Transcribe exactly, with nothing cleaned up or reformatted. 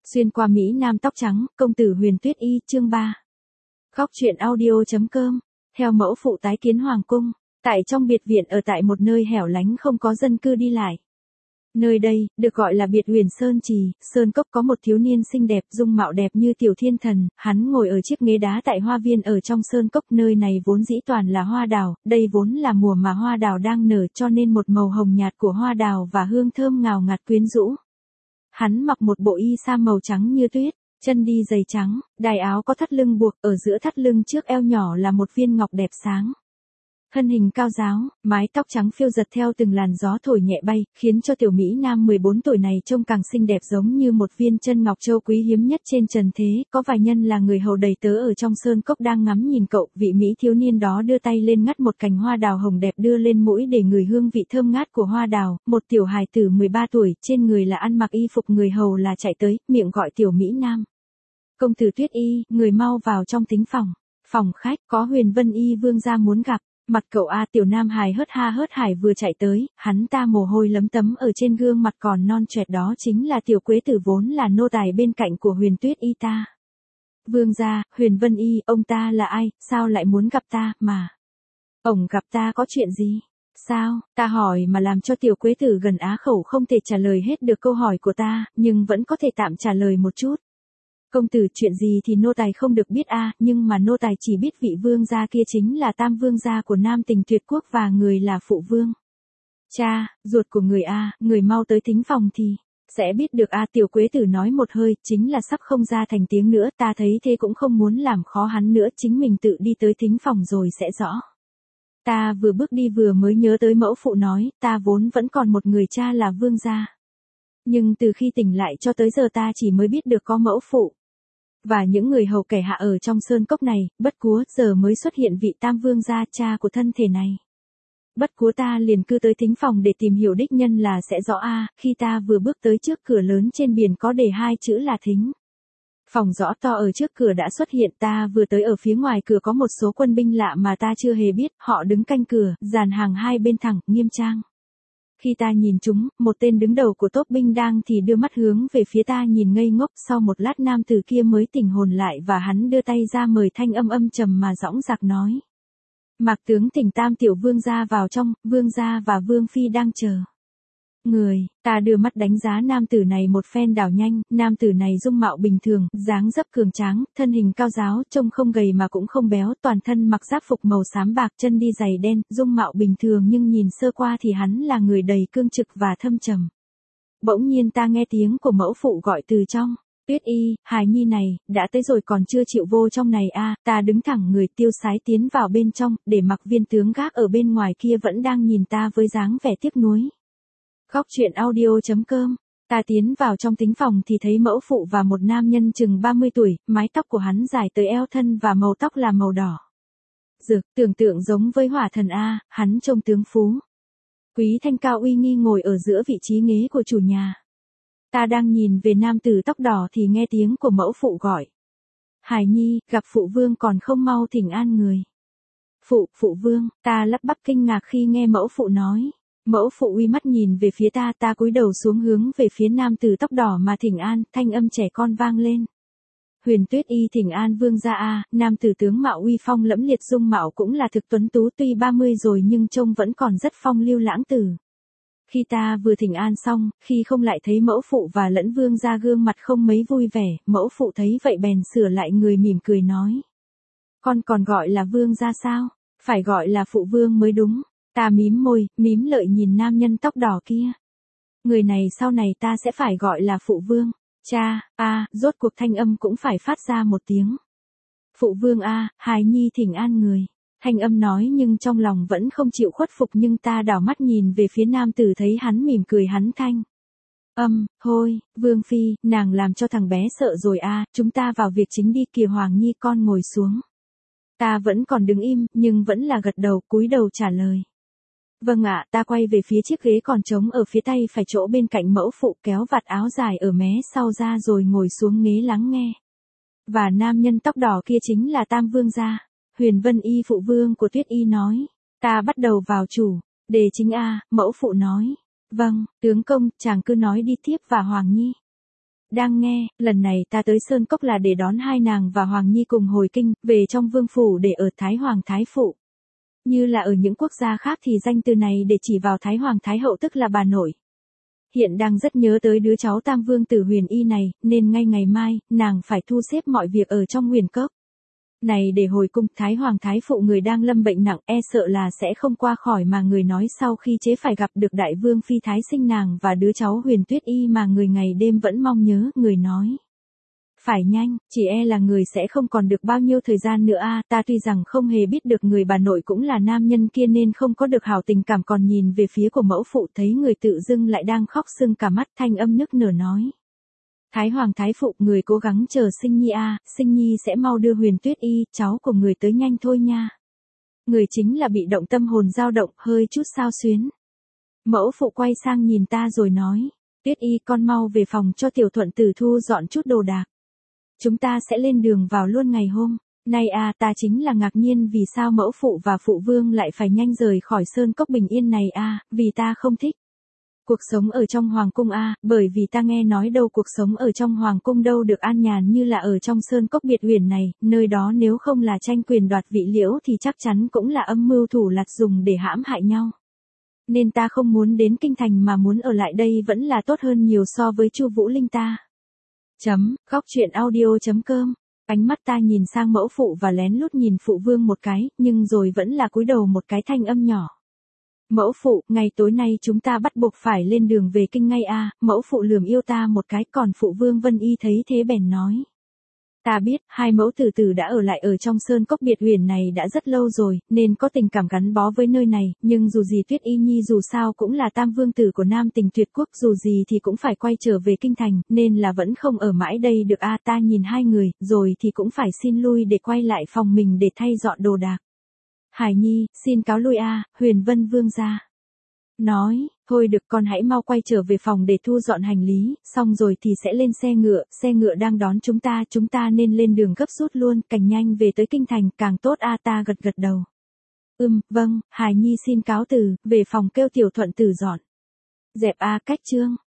Xuyên qua Mỹ Nam tóc trắng, công tử Huyền Tuyết Y, chương ba. Góc truyện audio.com. Theo mẫu phụ tái kiến hoàng cung, tại trong biệt viện ở tại một nơi hẻo lánh không có dân cư đi lại. Nơi đây, được gọi là biệt Huyền Sơn Trì, Sơn Cốc, có một thiếu niên xinh đẹp, dung mạo đẹp như tiểu thiên thần, hắn ngồi ở chiếc ghế đá tại hoa viên ở trong Sơn Cốc. Nơi này vốn dĩ toàn là hoa đào, đây vốn là mùa mà hoa đào đang nở, cho nên một màu hồng nhạt của hoa đào và hương thơm ngào ngạt quyến rũ. Hắn mặc một bộ y sa màu trắng như tuyết, chân đi giày trắng, đai áo có thắt lưng buộc, ở giữa thắt lưng trước eo nhỏ là một viên ngọc đẹp sáng. Thân hình cao ráo, mái tóc trắng phiêu giật theo từng làn gió thổi nhẹ bay, khiến cho tiểu Mỹ Nam mười bốn tuổi này trông càng xinh đẹp giống như một viên chân ngọc châu quý hiếm nhất trên trần thế. Có vài nhân là người hầu đầy tớ ở trong sơn cốc đang ngắm nhìn cậu. Vị Mỹ thiếu niên đó đưa tay lên ngắt một cành hoa đào hồng đẹp đưa lên mũi để ngửi hương vị thơm ngát của hoa đào. Một tiểu hài tử mười ba tuổi, trên người là ăn mặc y phục người hầu là chạy tới, miệng gọi tiểu Mỹ Nam: "Công tử Tuyết Y, người mau vào trong thính phòng. Phòng khách, có Huyền Vân Y vương gia muốn gặp." Mặt cậu A tiểu nam hài hớt ha hớt hải vừa chạy tới, hắn ta mồ hôi lấm tấm ở trên gương mặt còn non choẹt, đó chính là tiểu quế tử vốn là nô tài bên cạnh của Huyền Tuyết Y ta. "Vương gia, Huyền Vân Y, ông ta là ai, sao lại muốn gặp ta, mà? Ổng gặp ta có chuyện gì? Sao?" Ta hỏi mà làm cho tiểu quế tử gần á khẩu không thể trả lời hết được câu hỏi của ta, nhưng vẫn có thể tạm trả lời một chút. "Công tử, chuyện gì thì nô tài không được biết a, nhưng mà nô tài chỉ biết vị vương gia kia chính là tam vương gia của Nam Tình Tuyệt Quốc và người là phụ vương." "Cha, ruột của người a, người mau tới thính phòng thì sẽ biết được a." Tiểu quế tử nói một hơi, chính là sắp không ra thành tiếng nữa. Ta thấy thế cũng không muốn làm khó hắn nữa, chính mình tự đi tới thính phòng rồi sẽ rõ. Ta vừa bước đi vừa mới nhớ tới mẫu phụ nói, ta vốn vẫn còn một người cha là vương gia. Nhưng từ khi tỉnh lại cho tới giờ ta chỉ mới biết được có mẫu phụ và những người hầu kẻ hạ ở trong sơn cốc này, bất cúa giờ mới xuất hiện vị tam vương gia, cha của thân thể này. Bất cúa ta liền cư tới thính phòng để tìm hiểu đích nhân là sẽ rõ a. Khi ta vừa bước tới trước cửa lớn trên biển có đề hai chữ là thính phòng rõ to ở trước cửa đã xuất hiện. Ta vừa tới ở phía ngoài cửa có một số quân binh lạ mà ta chưa hề biết, họ đứng canh cửa, dàn hàng hai bên thẳng, nghiêm trang. Khi ta nhìn chúng, một tên đứng đầu của tốp binh đang thì đưa mắt hướng về phía ta nhìn ngây ngốc. Sau một lát nam tử kia mới tỉnh hồn lại và hắn đưa tay ra mời, thanh âm âm trầm mà dõng dạc nói: "Mạc tướng thỉnh tam tiểu vương gia vào trong, vương gia và vương phi đang chờ người." Ta đưa mắt đánh giá nam tử này một phen đảo nhanh. Nam tử này dung mạo bình thường, dáng dấp cường tráng, thân hình cao ráo, trông không gầy mà cũng không béo, toàn thân mặc giáp phục màu xám bạc, chân đi giày đen, dung mạo bình thường nhưng nhìn sơ qua thì hắn là người đầy cương trực và thâm trầm. Bỗng nhiên ta nghe tiếng của mẫu phụ gọi từ trong: "Tuyết Y, hài nhi này, đã tới rồi còn chưa chịu vô trong này a." Ta đứng thẳng người tiêu sái tiến vào bên trong, để mặc viên tướng gác ở bên ngoài kia vẫn đang nhìn ta với dáng vẻ tiếc nuối. Góc truyện audio.com. Ta tiến vào trong thính phòng thì thấy mẫu phụ và một nam nhân chừng ba mươi tuổi, mái tóc của hắn dài tới eo thân và màu tóc là màu đỏ rực, tưởng tượng giống với hỏa thần a. Hắn trông tướng phú quý, thanh cao uy nghi, ngồi ở giữa vị trí ghế của chủ nhà. Ta đang nhìn về nam tử tóc đỏ thì nghe tiếng của mẫu phụ gọi: "Hải nhi, gặp phụ vương còn không mau thỉnh an người." "Phụ, phụ vương." Ta lắp bắp kinh ngạc khi nghe mẫu phụ nói. Mẫu phụ uy mắt nhìn về phía ta, ta cúi đầu xuống hướng về phía nam tử tóc đỏ mà thỉnh an, thanh âm trẻ con vang lên: "Huyền Tuyết Y thỉnh an vương gia a." Nam tử tướng mạo uy phong lẫm liệt, dung mạo cũng là thực tuấn tú, tuy ba mươi rồi nhưng trông vẫn còn rất phong lưu lãng tử. Khi ta vừa thỉnh an xong, khi không lại thấy mẫu phụ và lẫn vương gia gương mặt không mấy vui vẻ, mẫu phụ thấy vậy bèn sửa lại người mỉm cười nói: "Con còn gọi là vương gia sao? Phải gọi là phụ vương mới đúng." Ta mím môi, mím lợi nhìn nam nhân tóc đỏ kia. Người này sau này ta sẽ phải gọi là phụ vương. "Cha, a." Rốt cuộc thanh âm cũng phải phát ra một tiếng. "Phụ vương a, hài nhi thỉnh an người." Thanh âm nói nhưng trong lòng vẫn không chịu khuất phục, nhưng ta đảo mắt nhìn về phía nam tử thấy hắn mỉm cười, hắn thanh âm: "Thôi, vương phi, nàng làm cho thằng bé sợ rồi a, chúng ta vào việc chính đi kìa. Hoàng nhi con ngồi xuống." Ta vẫn còn đứng im, nhưng vẫn là gật đầu, cúi đầu trả lời: "Vâng ạ." Ta quay về phía chiếc ghế còn trống ở phía tay phải chỗ bên cạnh mẫu phụ, kéo vạt áo dài ở mé sau ra rồi ngồi xuống ghế lắng nghe. Và nam nhân tóc đỏ kia chính là tam vương gia, Huyền Vân Y, phụ vương của Tuyết Y nói. Ta bắt đầu vào chủ đề chính a. Mẫu phụ nói: "Vâng, tướng công, chàng cứ nói đi tiếp." Và Hoàng nhi Đang nghe, lần này ta tới Sơn Cốc là để đón hai nàng và Hoàng Nhi cùng hồi kinh, về trong vương phủ để ở Thái Hoàng Thái Phụ. Như là ở những quốc gia khác thì danh từ này để chỉ vào Thái Hoàng Thái Hậu tức là bà nội. Hiện đang rất nhớ tới đứa cháu Tam Vương tử Huyền Y này, nên ngay ngày mai, nàng phải thu xếp mọi việc ở trong Huyền Cốc. Này để hồi cung, Thái Hoàng Thái Phụ người đang lâm bệnh nặng, e sợ là sẽ không qua khỏi mà người nói sau khi chế phải gặp được Đại Vương Phi Thái sinh nàng và đứa cháu Huyền Tuyết Y mà người ngày đêm vẫn mong nhớ, người nói. Phải nhanh, chỉ e là người sẽ không còn được bao nhiêu thời gian nữa a. Ta tuy rằng không hề biết được người bà nội cũng là nam nhân kia nên không có được hảo tình cảm, còn nhìn về phía của mẫu phụ thấy người tự dưng lại đang khóc sưng cả mắt, thanh âm nức nở nói. Thái Hoàng Thái Phụ, người cố gắng chờ Sinh Nhi a, Sinh Nhi sẽ mau đưa Huyền Tuyết Y, cháu của người tới nhanh thôi nha. Người chính là bị động tâm hồn dao động, hơi chút xao xuyến. Mẫu phụ quay sang nhìn ta rồi nói, Tuyết Y con mau về phòng cho tiểu thuận tử thu dọn chút đồ đạc. Chúng ta sẽ lên đường vào luôn ngày hôm nay a. Ta chính là ngạc nhiên vì sao mẫu phụ và phụ vương lại phải nhanh rời khỏi Sơn Cốc bình yên này a, vì ta không thích cuộc sống ở trong hoàng cung a, bởi vì ta nghe nói đâu cuộc sống ở trong hoàng cung đâu được an nhàn như là ở trong Sơn Cốc biệt huyền này, nơi đó nếu không là tranh quyền đoạt vị liễu thì chắc chắn cũng là âm mưu thủ lạt dùng để hãm hại nhau. Nên ta không muốn đến kinh thành mà muốn ở lại đây vẫn là tốt hơn nhiều so với Chu Vũ Linh ta. Chấm, góc truyện audio chấm com. Ánh mắt ta nhìn sang mẫu phụ và lén lút nhìn phụ vương một cái, nhưng rồi vẫn là cúi đầu một cái thanh âm nhỏ. Mẫu phụ, ngày tối nay chúng ta bắt buộc phải lên đường về kinh ngay a. Mẫu phụ lườm yêu ta một cái, còn phụ vương Vân Y thấy thế bèn nói. Ta biết, hai mẫu tử tử đã ở lại ở trong Sơn Cốc biệt huyền này đã rất lâu rồi, nên có tình cảm gắn bó với nơi này, nhưng dù gì Tuyết Y Nhi dù sao cũng là tam vương tử của Nam Tình Tuyệt Quốc, dù gì thì cũng phải quay trở về kinh thành, nên là vẫn không ở mãi đây được a. Ta nhìn hai người, rồi thì cũng phải xin lui để quay lại phòng mình để thay dọn đồ đạc. Hải Nhi, xin cáo lui a, Huyền Vân vương gia. Nói, thôi được con hãy mau quay trở về phòng để thu dọn hành lý, xong rồi thì sẽ lên xe ngựa, xe ngựa đang đón chúng ta, chúng ta nên lên đường gấp rút luôn, càng nhanh về tới kinh thành, càng tốt a. Ta gật gật đầu. Ừm, vâng, Hải Nhi xin cáo từ, về phòng kêu tiểu thuận tử dọn dẹp a. Cách chương.